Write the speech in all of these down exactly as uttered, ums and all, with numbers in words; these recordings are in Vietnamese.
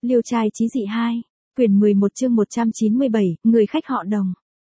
Liêu trai chí dị hai, quyển mười một chương một trăm chín mươi bảy, người khách họ Đồng.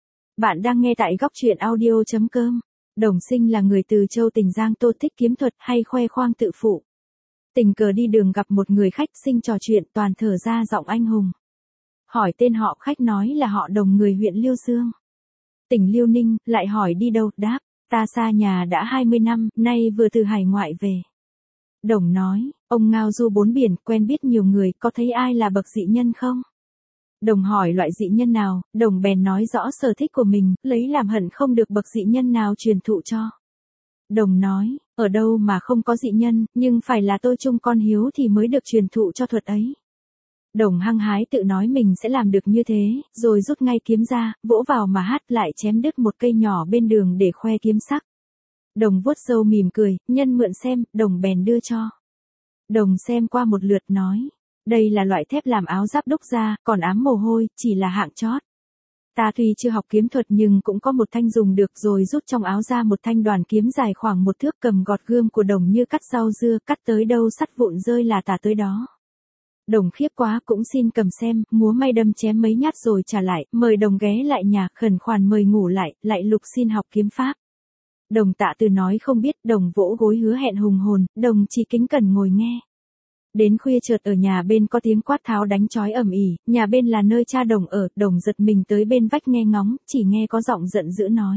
Bạn đang nghe tại góc truyện audio.com. Đồng Sinh là người từ Châu Tỉnh Giang Tô, thích kiếm thuật hay khoe khoang tự phụ. Tình cờ đi đường gặp một người khách, Sinh trò chuyện toàn thở ra giọng anh hùng. Hỏi tên họ, khách nói là họ Đồng, người huyện Liêu Dương, tỉnh Liêu Ninh. Lại hỏi đi đâu, đáp, ta xa nhà đã hai mươi năm, nay vừa từ hải ngoại về. Đồng nói, ông ngao du bốn biển, quen biết nhiều người, có thấy ai là bậc dị nhân không? Đồng hỏi loại dị nhân nào, Đồng bèn nói rõ sở thích của mình, lấy làm hận không được bậc dị nhân nào truyền thụ cho. Đồng nói, ở đâu mà không có dị nhân, nhưng phải là tôi chung con hiếu thì mới được truyền thụ cho thuật ấy. Đồng hăng hái tự nói mình sẽ làm được như thế, rồi rút ngay kiếm ra, vỗ vào mà hát, lại chém đứt một cây nhỏ bên đường để khoe kiếm sắc. Đồng vuốt râu mỉm cười, nhân mượn xem, Đồng bèn đưa cho. Đồng xem qua một lượt nói, đây là loại thép làm áo giáp đúc ra, còn ám mồ hôi, chỉ là hạng chót. Ta tuy chưa học kiếm thuật nhưng cũng có một thanh dùng được, rồi rút trong áo ra một thanh đoàn kiếm dài khoảng một thước, cầm gọt gươm của Đồng như cắt rau dưa, cắt tới đâu sắt vụn rơi là tả tới đó. Đồng khiếp quá, cũng xin cầm xem, múa may đâm chém mấy nhát rồi trả lại, mời Đồng ghé lại nhà, khẩn khoản mời ngủ lại, lại lục xin học kiếm pháp. Đồng tạ từ nói không biết, Đồng vỗ gối hứa hẹn hùng hồn, Đồng chỉ kính cẩn ngồi nghe. Đến khuya chợt ở nhà bên có tiếng quát tháo đánh chói ầm ĩ, nhà bên là nơi cha Đồng ở, Đồng giật mình tới bên vách nghe ngóng, chỉ nghe có giọng giận dữ nói.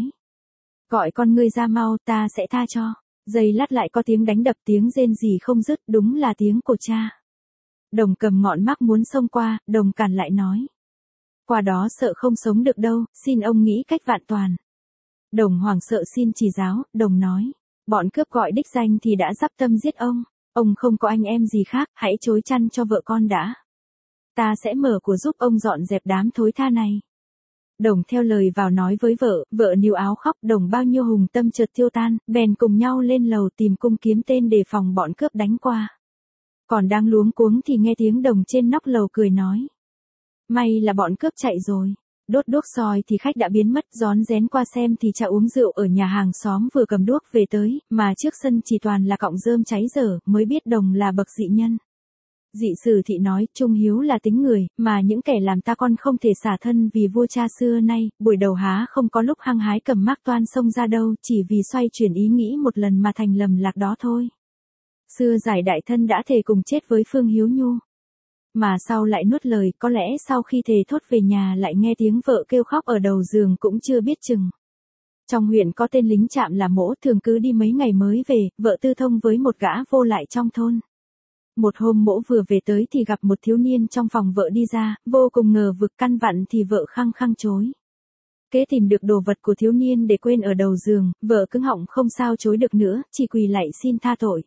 Gọi con ngươi ra mau, ta sẽ tha cho. Giây lát lại có tiếng đánh đập, tiếng rên rỉ không dứt, đúng là tiếng của cha. Đồng cầm ngọn mác muốn xông qua, Đồng cản lại nói. Qua đó sợ không sống được đâu, xin ông nghĩ cách vạn toàn. Đồng hoảng sợ xin chỉ giáo, Đồng nói. Bọn cướp gọi đích danh thì đã dắp tâm giết ông. Ông không có anh em gì khác, hãy trối chăn cho vợ con đã. Ta sẽ mở của giúp ông dọn dẹp đám thối tha này. Đồng theo lời vào nói với vợ, vợ níu áo khóc. Đồng bao nhiêu hùng tâm chợt tiêu tan, bèn cùng nhau lên lầu tìm cung kiếm tên đề phòng bọn cướp đánh qua. Còn đang luống cuống thì nghe tiếng Đồng trên nóc lầu cười nói. May là bọn cướp chạy rồi. Đốt đuốc soi thì khách đã biến mất, rón rén qua xem thì cha uống rượu ở nhà hàng xóm vừa cầm đuốc về tới, mà trước sân chỉ toàn là cọng rơm cháy dở, mới biết Đồng là bậc dị nhân. Dị sử thị nói, trung hiếu là tính người, mà những kẻ làm ta con không thể xả thân vì vua cha xưa nay, buổi đầu há không có lúc hăng hái cầm mác toan xông ra đâu, chỉ vì xoay chuyển ý nghĩ một lần mà thành lầm lạc đó thôi. Xưa Giải Đại Thân đã thề cùng chết với Phương Hiếu Nhu. Mà sau lại nuốt lời, có lẽ sau khi thề thốt về nhà lại nghe tiếng vợ kêu khóc ở đầu giường cũng chưa biết chừng. Trong huyện có tên lính trạm là Mỗ, thường cứ đi mấy ngày mới về, vợ tư thông với một gã vô lại trong thôn. Một hôm Mỗ vừa về tới thì gặp một thiếu niên trong phòng vợ đi ra, vô cùng ngờ vực, căn vặn thì vợ khăng khăng chối. Kế tìm được đồ vật của thiếu niên để quên ở đầu giường, vợ cứng họng không sao chối được nữa, chỉ quỳ lạy xin tha tội.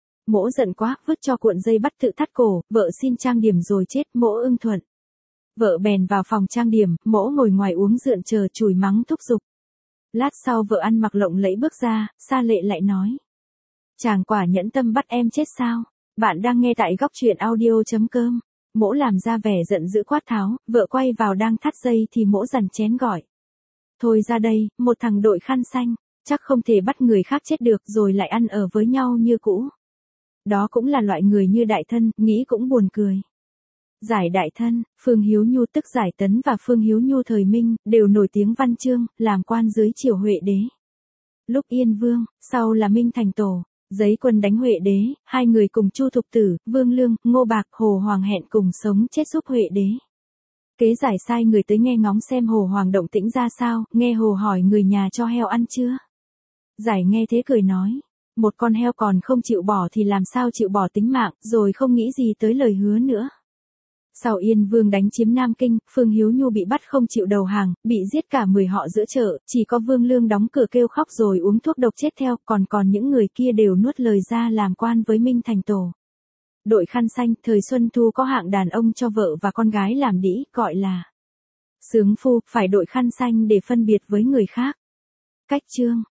Mỗ giận quá, vứt cho cuộn dây bắt tự thắt cổ, vợ xin trang điểm rồi chết, Mỗ ưng thuận. Vợ bèn vào phòng trang điểm, Mỗ ngồi ngoài uống rượu chờ chửi mắng thúc giục. Lát sau vợ ăn mặc lộng lẫy bước ra, Sa Lệ lại nói. Chàng quả nhẫn tâm bắt em chết sao? Bạn đang nghe tại góc truyện audio.com. Mỗ làm ra vẻ giận dữ quát tháo, vợ quay vào đang thắt dây thì Mỗ giằn chén gọi. Thôi ra đây, một thằng đội khăn xanh, chắc không thể bắt người khác chết được rồi lại ăn ở với nhau như cũ. Đó cũng là loại người như Đại Thân, nghĩ cũng buồn cười. Giải Đại Thân, Phương Hiếu Nhu tức Giải Tấn và Phương Hiếu Nhu thời Minh, đều nổi tiếng văn chương, làm quan dưới triều Huệ Đế. Lúc Yên Vương, sau là Minh thành tổ, giấy quân đánh Huệ Đế, hai người cùng Chu Thục Tử, Vương Lương, Ngô Bạc, Hồ Hoàng hẹn cùng sống chết giúp Huệ Đế. Kế Giải sai người tới nghe ngóng xem Hồ Hoàng động tĩnh ra sao, nghe Hồ hỏi người nhà cho heo ăn chưa. Giải nghe thế cười nói. Một con heo còn không chịu bỏ thì làm sao chịu bỏ tính mạng, rồi không nghĩ gì tới lời hứa nữa. Sau Yên Vương đánh chiếm Nam Kinh, Phương Hiếu Nhu bị bắt không chịu đầu hàng, bị giết cả mười họ giữa chợ, chỉ có Vương Lương đóng cửa kêu khóc rồi uống thuốc độc chết theo, còn còn những người kia đều nuốt lời ra làm quan với Minh thành tổ. Đội khăn xanh, thời Xuân Thu có hạng đàn ông cho vợ và con gái làm đĩ, gọi là sướng phu, phải đội khăn xanh để phân biệt với người khác. Cách chương